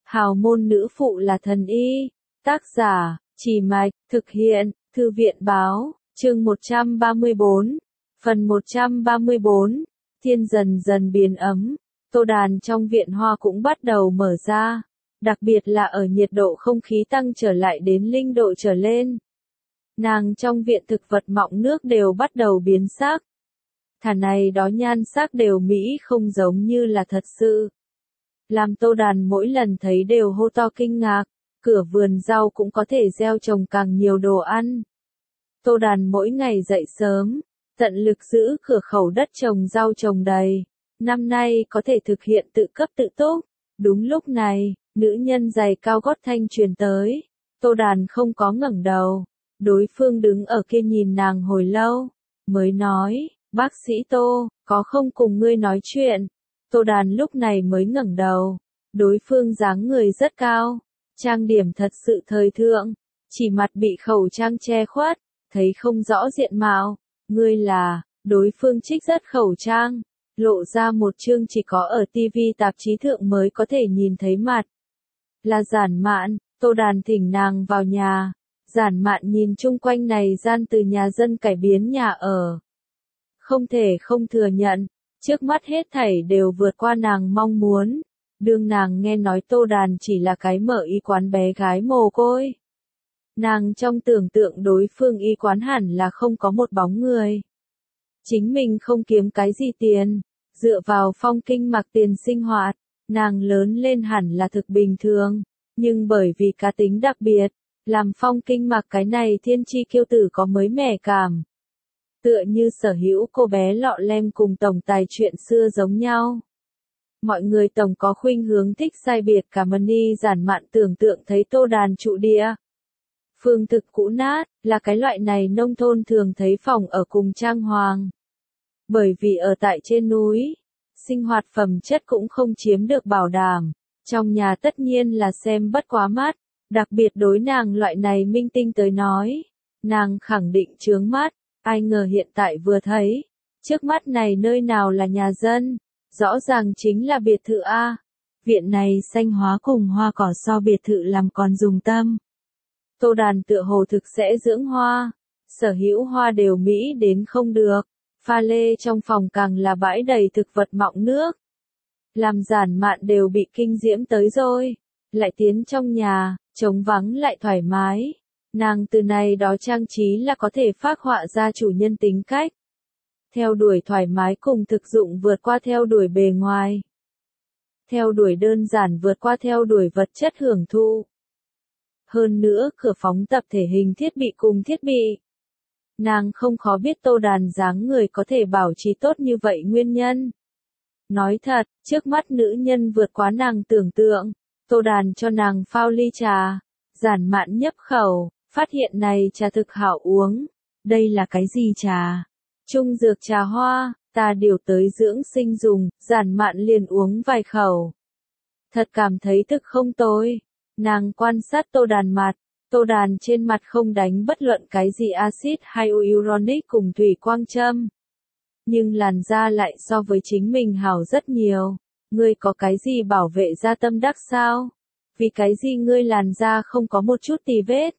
Hào môn nữ phụ là thần y. Tác giả, Trì Mạch, thực hiện, Thư viện báo, chương 134, phần 134, thiên dần dần biến ấm, tô đàn trong viện hoa cũng bắt đầu mở ra, đặc biệt là ở nhiệt độ không khí tăng trở lại đến linh độ trở lên. Nàng trong viện thực vật mọng nước đều bắt đầu biến sắc. Thả này đó nhan sắc đều mỹ không giống như là thật sự. Làm tô đàn mỗi lần thấy đều hô to kinh ngạc, cửa vườn rau cũng có thể gieo trồng càng nhiều đồ ăn. Tô đàn mỗi ngày dậy sớm, tận lực giữ cửa khẩu đất trồng rau trồng đầy. Năm nay có thể thực hiện tự cấp tự túc. Đúng lúc này, nữ nhân giày cao gót thanh truyền tới. Tô đàn không có ngẩng đầu. Đối phương đứng ở kia nhìn nàng hồi lâu, mới nói, bác sĩ Tô, có không cùng ngươi nói chuyện. Tô đàn lúc này mới ngẩng đầu. Đối phương dáng người rất cao, trang điểm thật sự thời thượng, chỉ mặt bị khẩu trang che khuất, thấy không rõ diện mạo. Ngươi là, đối phương trích rất khẩu trang, lộ ra một chương chỉ có ở TV tạp chí thượng mới có thể nhìn thấy mặt. Là Giản Mạn. Tô đàn thỉnh nàng vào nhà. Giản Mạn nhìn chung quanh này gian từ nhà dân cải biến nhà ở. Không thể không thừa nhận, trước mắt hết thảy đều vượt qua nàng mong muốn. Đương nàng nghe nói tô đàn chỉ là cái mở y quán bé gái mồ côi. Nàng trong tưởng tượng đối phương y quán hẳn là không có một bóng người. Chính mình không kiếm cái gì tiền, dựa vào phong kinh mặc tiền sinh hoạt, nàng lớn lên hẳn là thực bình thường, nhưng bởi vì cá tính đặc biệt, làm phong kinh mặc cái này thiên chi kiêu tử có mới mẻ cảm. Tựa như sở hữu cô bé lọ lem cùng tổng tài chuyện xưa giống nhau. Mọi người tổng có khuynh hướng thích sai biệt cả money. Giản Mạn tưởng tượng thấy tô đàn trụ địa. Phương thực cũ nát, là cái loại này nông thôn thường thấy phòng ở cùng trang hoàng. Bởi vì ở tại trên núi, sinh hoạt phẩm chất cũng không chiếm được bảo đảm, trong nhà tất nhiên là xem bất quá mắt, đặc biệt đối nàng loại này minh tinh tới nói, nàng khẳng định chướng mắt, ai ngờ hiện tại vừa thấy, trước mắt này nơi nào là nhà dân, rõ ràng chính là biệt thự A. Viện này xanh hóa cùng hoa cỏ so biệt thự làm còn dùng tâm. Tô đàn tựa hồ thực sẽ dưỡng hoa, sở hữu hoa đều mỹ đến không được, pha lê trong phòng càng là bãi đầy thực vật mọng nước. Làm Giản Mạn đều bị kinh diễm tới rồi, lại tiến trong nhà, trống vắng lại thoải mái. Nàng từ này đó trang trí là có thể phác họa ra chủ nhân tính cách. Theo đuổi thoải mái cùng thực dụng vượt qua theo đuổi bề ngoài. Theo đuổi đơn giản vượt qua theo đuổi vật chất hưởng thụ. Hơn nữa cửa phóng tập thể hình thiết bị cùng thiết bị. Nàng không khó biết tô đàn dáng người có thể bảo trì tốt như vậy nguyên nhân. Nói thật, trước mắt nữ nhân vượt quá nàng tưởng tượng. Tô đàn cho nàng phao ly trà. Giản Mạn nhấp khẩu, phát hiện này trà thực hảo uống. Đây là cái gì trà? Trung dược trà hoa, ta điều tới dưỡng sinh dùng. Giản Mạn liền uống vài khẩu. Thật cảm thấy thực không tồi. Nàng quan sát tô đàn mặt. Tô đàn trên mặt không đánh bất luận cái gì axit hyaluronic cùng thủy quang châm. Nhưng làn da lại so với chính mình hảo rất nhiều. Ngươi có cái gì bảo vệ da tâm đắc sao? Vì cái gì ngươi làn da không có một chút tì vết?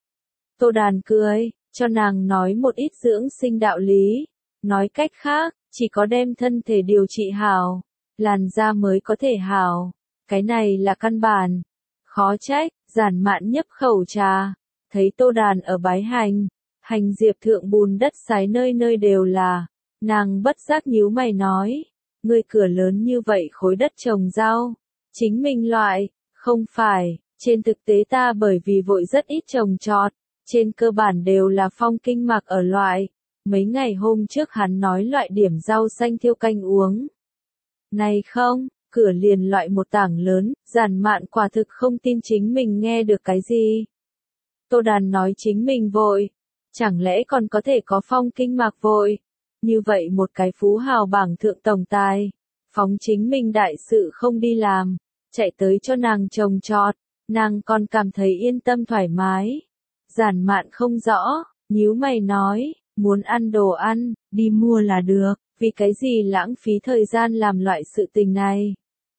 Tô đàn cười, cho nàng nói một ít dưỡng sinh đạo lý. Nói cách khác, chỉ có đem thân thể điều trị hảo, làn da mới có thể hảo. Cái này là căn bản. Khó trách, Giản Mạn nhấp khẩu trà, thấy tô đàn ở bái hành, hành diệp thượng bùn đất sái nơi nơi đều là, nàng bất giác nhíu mày nói, ngươi cửa lớn như vậy khối đất trồng rau, chính mình loại, không phải, trên thực tế ta bởi vì vội rất ít trồng trọt, trên cơ bản đều là phong kinh mặc ở loại, mấy ngày hôm trước hắn nói loại điểm rau xanh thiêu canh uống. Này không, cửa liền loại một tảng lớn, Giản Mạn quả thực không tin chính mình nghe được cái gì. Tô đàn nói chính mình vội, chẳng lẽ còn có thể có phong kinh mạc vội. Như vậy một cái phú hào bảng thượng tổng tài, phóng chính mình đại sự không đi làm, chạy tới cho nàng trồng trọt, nàng còn cảm thấy yên tâm thoải mái. Giản Mạn không rõ, nhíu mày nói, muốn ăn đồ ăn, đi mua là được, vì cái gì lãng phí thời gian làm loại sự tình này.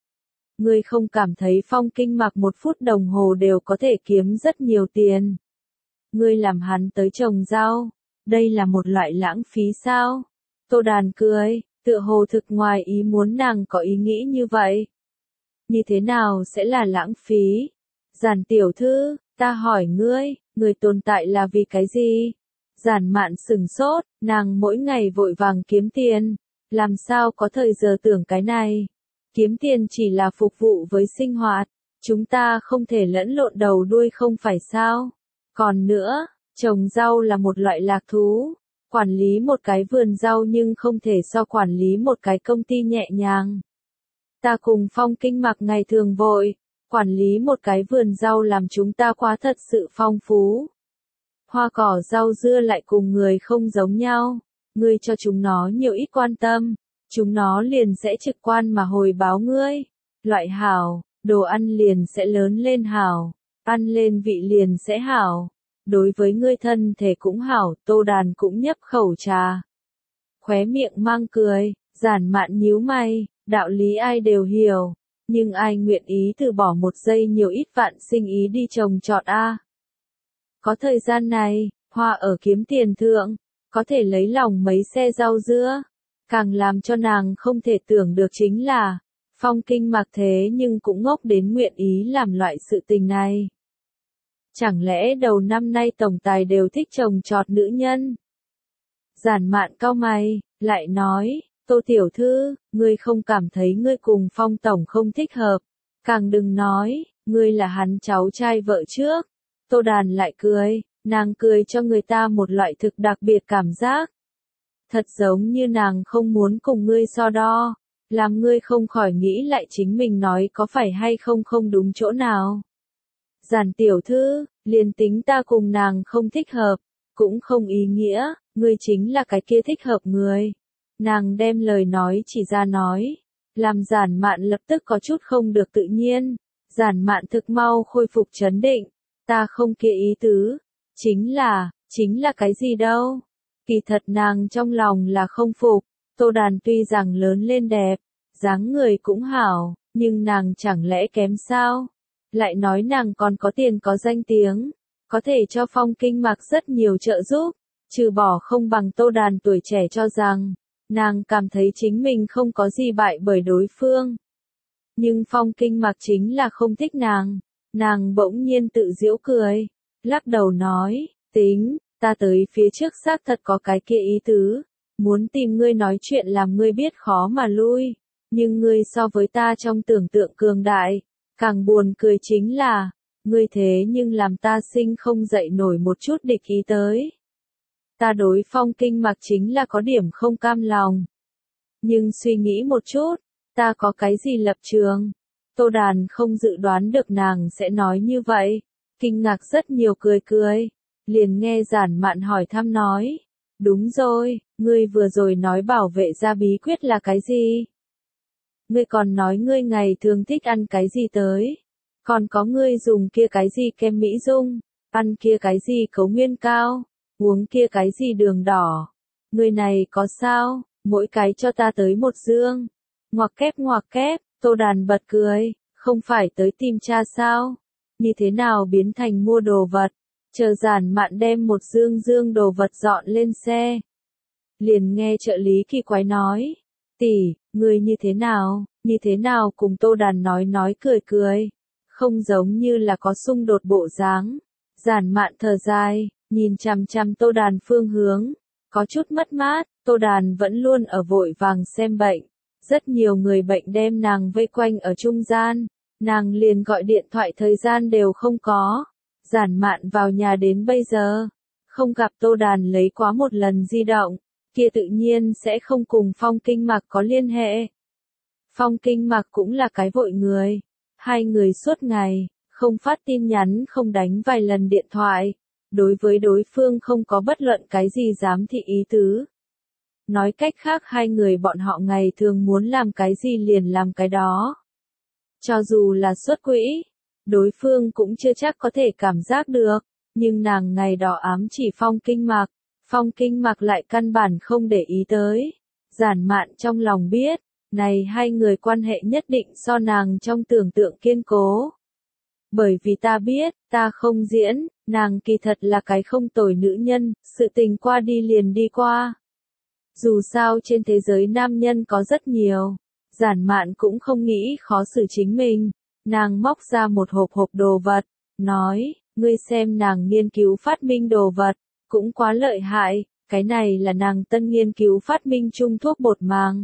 Ngươi không cảm thấy Phong Kinh Mặc 1 phút đồng hồ đều có thể kiếm rất nhiều tiền. Ngươi làm hắn tới trồng rau, đây là một loại lãng phí sao? Tô Đàn cười, tựa hồ thực ngoài ý muốn nàng có ý nghĩ như vậy. Như thế nào sẽ là lãng phí? Giản tiểu thư, ta hỏi ngươi, ngươi tồn tại là vì cái gì? Giản Mạn sừng sốt, nàng mỗi ngày vội vàng kiếm tiền, làm sao có thời giờ tưởng cái này? Kiếm tiền chỉ là phục vụ với sinh hoạt, chúng ta không thể lẫn lộn đầu đuôi không phải sao? Còn nữa, trồng rau là một loại lạc thú, quản lý một cái vườn rau nhưng không thể so quản lý một cái công ty nhẹ nhàng. Ta cùng Phong Kinh Mặc ngày thường vội, quản lý một cái vườn rau làm chúng ta quá thật sự phong phú. Hoa cỏ rau dưa lại cùng người không giống nhau, ngươi cho chúng nó nhiều ít quan tâm, chúng nó liền sẽ trực quan mà hồi báo ngươi. Loại hảo, đồ ăn liền sẽ lớn lên hảo, ăn lên vị liền sẽ hảo. Đối với ngươi thân thể cũng hảo, Tô Đàn cũng nhấp khẩu trà. Khóe miệng mang cười, Giản Mạn nhíu mày, đạo lý ai đều hiểu, nhưng ai nguyện ý từ bỏ 1 giây nhiều ít vạn sinh ý đi trồng trọt a? Có thời gian này, hoa ở kiếm tiền thượng, có thể lấy lòng mấy xe rau dưa. Càng làm cho nàng không thể tưởng được chính là, Phong Kinh Mặc thế nhưng cũng ngốc đến nguyện ý làm loại sự tình này. Chẳng lẽ đầu năm nay tổng tài đều thích trồng trọt nữ nhân? Giản Mạn cau mày, lại nói, Tô tiểu thư, ngươi không cảm thấy ngươi cùng Phong tổng không thích hợp, càng đừng nói, ngươi là hắn cháu trai vợ trước. Tô Đàn lại cười, nàng cười cho người ta một loại thực đặc biệt cảm giác. Thật giống như nàng không muốn cùng ngươi so đo, làm ngươi không khỏi nghĩ lại chính mình nói có phải hay không không đúng chỗ nào. Giản tiểu thư, liền tính ta cùng nàng không thích hợp, cũng không ý nghĩa, ngươi chính là cái kia thích hợp người. Nàng đem lời nói chỉ ra nói, làm Giản Mạn lập tức có chút không được tự nhiên. Giản Mạn thực mau khôi phục trấn định, ta không kia ý tứ, chính là cái gì đâu. Kỳ thật nàng trong lòng là không phục, Tô Đàn tuy rằng lớn lên đẹp, dáng người cũng hảo, nhưng nàng chẳng lẽ kém sao? Lại nói nàng còn có tiền có danh tiếng, có thể cho Phong Kinh Mặc rất nhiều trợ giúp, trừ bỏ không bằng Tô Đàn tuổi trẻ cho rằng, nàng cảm thấy chính mình không có gì bại bởi đối phương. Nhưng Phong Kinh Mặc chính là không thích nàng bỗng nhiên tự giễu cười, lắc đầu nói, tính, ta tới phía trước xác thật có cái kia ý tứ, muốn tìm ngươi nói chuyện làm ngươi biết khó mà lui, nhưng ngươi so với ta trong tưởng tượng cường đại, càng buồn cười chính là, ngươi thế nhưng làm ta sinh không dậy nổi một chút địch ý tới. Ta đối Phong Kinh Mặc chính là có điểm không cam lòng. Nhưng suy nghĩ một chút, ta có cái gì lập trường? Tô Đàn không dự đoán được nàng sẽ nói như vậy, kinh ngạc rất nhiều cười, liền nghe Giản Mạn hỏi thăm nói, đúng rồi, ngươi vừa rồi nói bảo vệ ra bí quyết là cái gì? Ngươi còn nói ngươi ngày thường thích ăn cái gì tới? Còn có ngươi dùng kia cái gì kem Mỹ Dung, ăn kia cái gì cấu nguyên cao, uống kia cái gì đường đỏ. Ngươi này có sao, mỗi cái cho ta tới 1 dương. Ngoặc kép, Tô Đàn bật cười, không phải tới tìm cha sao? Như thế nào biến thành mua đồ vật? Chờ Giản Mạn đem 1 dương đồ vật dọn lên xe. Liền nghe trợ lý kỳ quái nói, tỷ, ngươi như thế nào cùng Tô Đàn nói cười, không giống như là có xung đột bộ dáng. Giản Mạn thở dài, nhìn chằm chằm Tô Đàn phương hướng, có chút mất mát, Tô Đàn vẫn luôn ở vội vàng xem bệnh, rất nhiều người bệnh đem nàng vây quanh ở trung gian, nàng liền gọi điện thoại thời gian đều không có. Giản Mạn vào nhà đến bây giờ, không gặp Tô Đàn lấy quá 1 lần di động, kia tự nhiên sẽ không cùng Phong Kinh Mặc có liên hệ. Phong Kinh Mặc cũng là cái vội người, 2 người suốt ngày, không phát tin nhắn không đánh vài lần điện thoại, đối với đối phương không có bất luận cái gì giám thị ý tứ. Nói cách khác 2 người bọn họ ngày thường muốn làm cái gì liền làm cái đó. Cho dù là xuất quỹ, đối phương cũng chưa chắc có thể cảm giác được, nhưng nàng ngày đỏ ám chỉ Phong Kinh Mặc lại căn bản không để ý tới. Giản Mạn trong lòng biết, Này hai người quan hệ nhất định so nàng trong tưởng tượng kiên cố. Bởi vì ta biết, ta không diễn, nàng kỳ thật là cái không tồi nữ nhân, sự tình qua đi liền đi qua. Dù sao trên thế giới nam nhân có rất nhiều, Giản Mạn cũng không nghĩ khó xử chính mình. Nàng móc ra một hộp đồ vật, nói, ngươi xem nàng nghiên cứu phát minh đồ vật, cũng quá lợi hại, cái này là nàng tân nghiên cứu phát minh chung thuốc bột màng.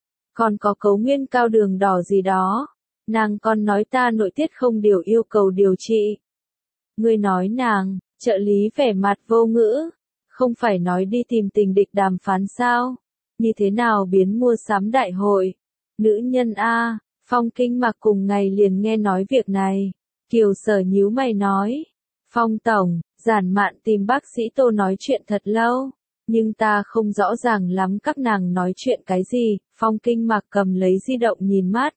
Còn có cấu nguyên cao đường đỏ gì đó, nàng còn nói ta nội tiết không điều yêu cầu điều trị. Ngươi nói nàng, trợ lý vẻ mặt vô ngữ, không phải nói đi tìm tình địch đàm phán sao, như thế nào biến mua sắm đại hội. Nữ nhân A, Phong Kinh Mặc cùng ngày liền nghe nói việc này. Kiều Sở nhíu mày nói, Phong Tổng, Giản Mạn tìm bác sĩ Tô nói chuyện thật lâu, nhưng ta không rõ ràng lắm các nàng nói chuyện cái gì. Phong Kinh Mặc cầm lấy di động nhìn mắt.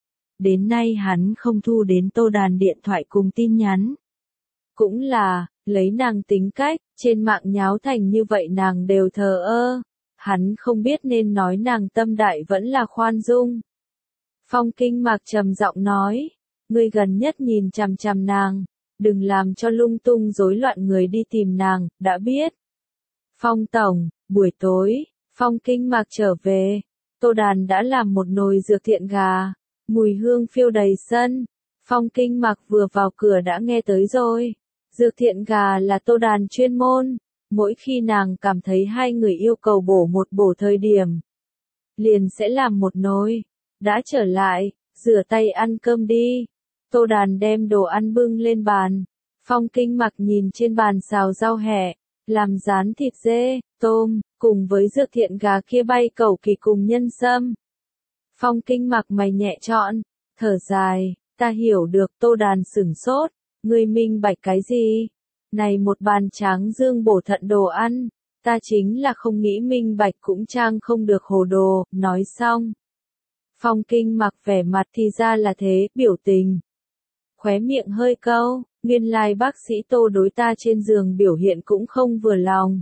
Đến nay hắn không thu đến Tô Đàn điện thoại cùng tin nhắn. Cũng là, lấy nàng tính cách, trên mạng nháo thành như vậy nàng đều thờ ơ. Hắn không biết nên nói nàng tâm đại vẫn là khoan dung. Phong Kinh Mặc trầm giọng nói, ngươi gần nhất nhìn chằm chằm nàng, đừng làm cho lung tung rối loạn người đi tìm nàng, đã biết. Phong Tổng, buổi tối, Phong Kinh Mặc trở về, Tô Đàn đã làm một nồi dược thiện gà, mùi hương phiêu đầy sân. Phong Kinh Mặc vừa vào cửa đã nghe tới rồi. Dược thiện gà là Tô Đàn chuyên môn, mỗi khi nàng cảm thấy hai người yêu cầu bổ thời điểm, liền sẽ làm một nồi. Đã trở lại, rửa tay ăn cơm đi. Tô Đàn đem đồ ăn bưng lên bàn. Phong Kinh Mặc nhìn trên bàn xào rau hẹ, làm rán thịt dê, tôm, cùng với dược thiện gà kia bay cẩu kỳ cùng nhân sâm. Phong Kinh Mặc mày nhẹ trọn, thở dài, ta hiểu được. Tô Đàn sửng sốt, ngươi minh bạch cái gì? Này một bàn tráng dương bổ thận đồ ăn, ta chính là không nghĩ minh bạch cũng trang không được hồ đồ. Nói xong, Phong Kinh Mặc vẻ mặt thì ra là thế, biểu tình khóe miệng hơi câu, nguyên lai bác sĩ Tô đối ta trên giường biểu hiện cũng không vừa lòng.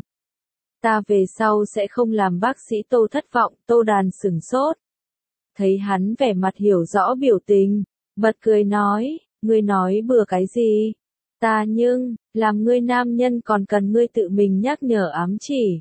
Ta về sau sẽ không làm bác sĩ Tô thất vọng. Tô Đàn sửng sốt, thấy hắn vẻ mặt hiểu rõ biểu tình, bật cười nói, ngươi nói bừa cái gì? Ta nhưng, làm ngươi nam nhân còn cần ngươi tự mình nhắc nhở ám chỉ.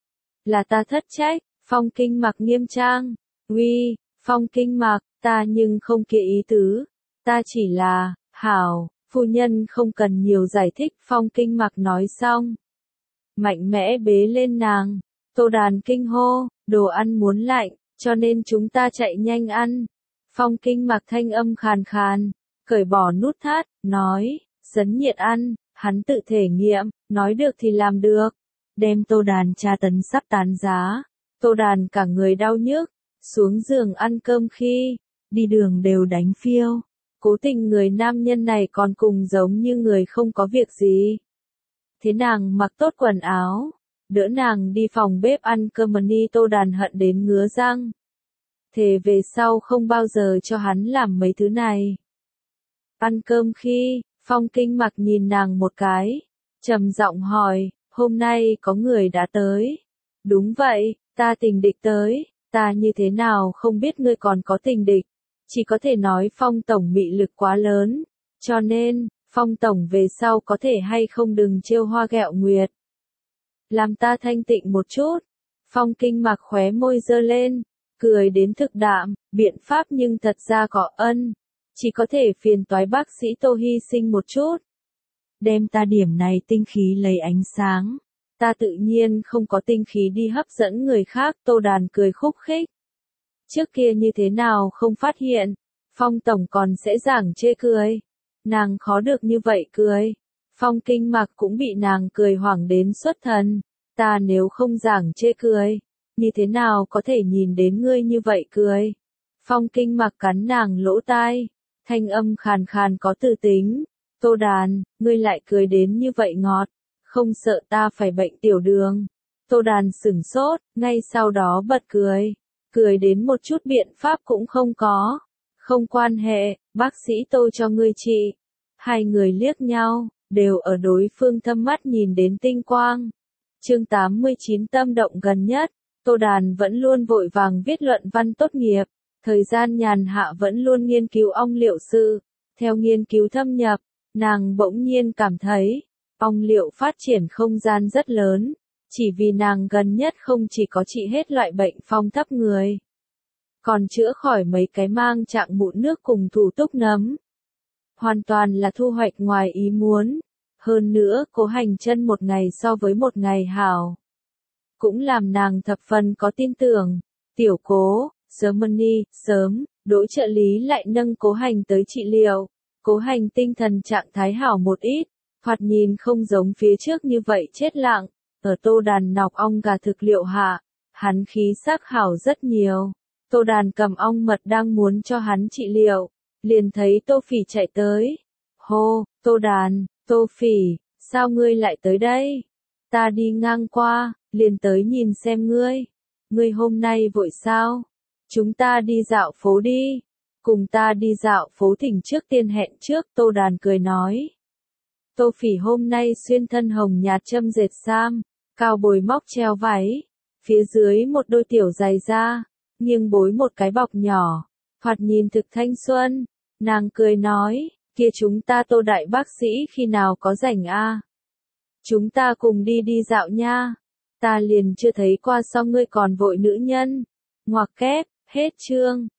Là ta thất trách. Phong Kinh Mặc nghiêm trang, uy, Phong Kinh Mặc, ta nhưng không kia ý tứ, ta chỉ là, hảo, phu nhân không cần nhiều giải thích. Phong Kinh Mặc nói xong, mạnh mẽ bế lên nàng. Tô Đàn kinh hô, đồ ăn muốn lạnh, cho nên chúng ta chạy nhanh ăn. Phong Kinh Mặc thanh âm khàn khàn, cởi bỏ nút thắt, nói, sấn nhiệt ăn. Hắn tự thể nghiệm, nói được thì làm được. Đem Tô Đàn tra tấn sắp tán giá. Tô Đàn cả người đau nhức, xuống giường ăn cơm khi đi đường đều đánh phiêu. Cố tình người nam nhân này còn cùng giống như người không có việc gì. Thế nàng mặc tốt quần áo, đỡ nàng đi phòng bếp ăn cơm ni. Tô Đàn hận đến ngứa răng. Thề về sau không bao giờ cho hắn làm mấy thứ này. Ăn cơm khi, Phong Kinh Mặc nhìn nàng một cái, trầm giọng hỏi, hôm nay có người đã tới. Đúng vậy, ta tình địch tới. Ta như thế nào không biết ngươi còn có tình địch. Chỉ có thể nói Phong Tổng mị lực quá lớn. Cho nên, Phong Tổng về sau có thể hay không đừng trêu hoa ghẹo nguyệt. Làm ta thanh tịnh một chút. Phong Kinh Mặc khóe môi giơ lên, cười đến thực đạm, biện pháp nhưng thật ra có ân. Chỉ có thể phiền toái bác sĩ Tô hy sinh một chút. Đem ta điểm này tinh khí lấy ánh sáng. Ta tự nhiên không có tinh khí đi hấp dẫn người khác. Tô Đàn cười khúc khích. Trước kia như thế nào không phát hiện. Phong Tổng còn sẽ giảng chê cười. Nàng khó được như vậy cười. Phong Kinh Mặc cũng bị nàng cười hoảng đến xuất thần. Ta nếu không giảng chê cười, như thế nào có thể nhìn đến ngươi như vậy cười. Phong Kinh Mặc cắn nàng lỗ tai, thanh âm khàn khàn có tư tính. Tô Đàn, ngươi lại cười đến như vậy ngọt, không sợ ta phải bệnh tiểu đường. Tô Đàn sửng sốt, ngay sau đó bật cười. Cười đến một chút biện pháp cũng không có. Không quan hệ, bác sĩ Tô cho ngươi trị. Hai người liếc nhau, đều ở đối phương thâm mắt nhìn đến tinh quang. Chương 89 tâm động gần nhất, Tô Đàn vẫn luôn vội vàng viết luận văn tốt nghiệp. Thời gian nhàn hạ vẫn luôn nghiên cứu ong liệu sự. Theo nghiên cứu thâm nhập, nàng bỗng nhiên cảm thấy, ong liệu phát triển không gian rất lớn, chỉ vì nàng gần nhất không chỉ có trị hết loại bệnh phong thấp người, còn chữa khỏi mấy cái mang trạng mụn nước cùng thủ túc nấm. Hoàn toàn là thu hoạch ngoài ý muốn. Hơn nữa, Cố Hành Chân một ngày so với một ngày hảo, cũng làm nàng thập phần có tin tưởng. Tiểu Cố, sớm, Đỗ trợ lý lại nâng Cố Hành tới trị liệu. Cố Hành tinh thần trạng thái hảo một ít, thoạt nhìn không giống phía trước như vậy chết lặng. Ở Tô Đàn nọc ong gà thực liệu hạ, hắn khí sắc hảo rất nhiều. Tô Đàn cầm ong mật đang muốn cho hắn trị liệu, liền thấy Tô Phỉ chạy tới. Hô, Tô Đàn, Tô Phỉ, sao ngươi lại tới đây? Ta đi ngang qua, liền tới nhìn xem ngươi. Ngươi hôm nay vội sao? Chúng ta đi dạo phố đi. Cùng ta đi dạo phố thỉnh trước tiên hẹn trước, Tô Đàn cười nói. Tô Phỉ hôm nay xuyên thân hồng nhạt châm dệt sam, cao bồi móc treo váy, phía dưới một đôi tiểu giày da, nghiêng bối một cái bọc nhỏ, thoạt nhìn thực thanh xuân. Nàng cười nói, kia chúng ta Tô đại bác sĩ khi nào có rảnh a? Chúng ta cùng đi đi dạo nha. Ta liền chưa thấy qua sao ngươi còn vội nữ nhân. Ngoặc kép, hết chương.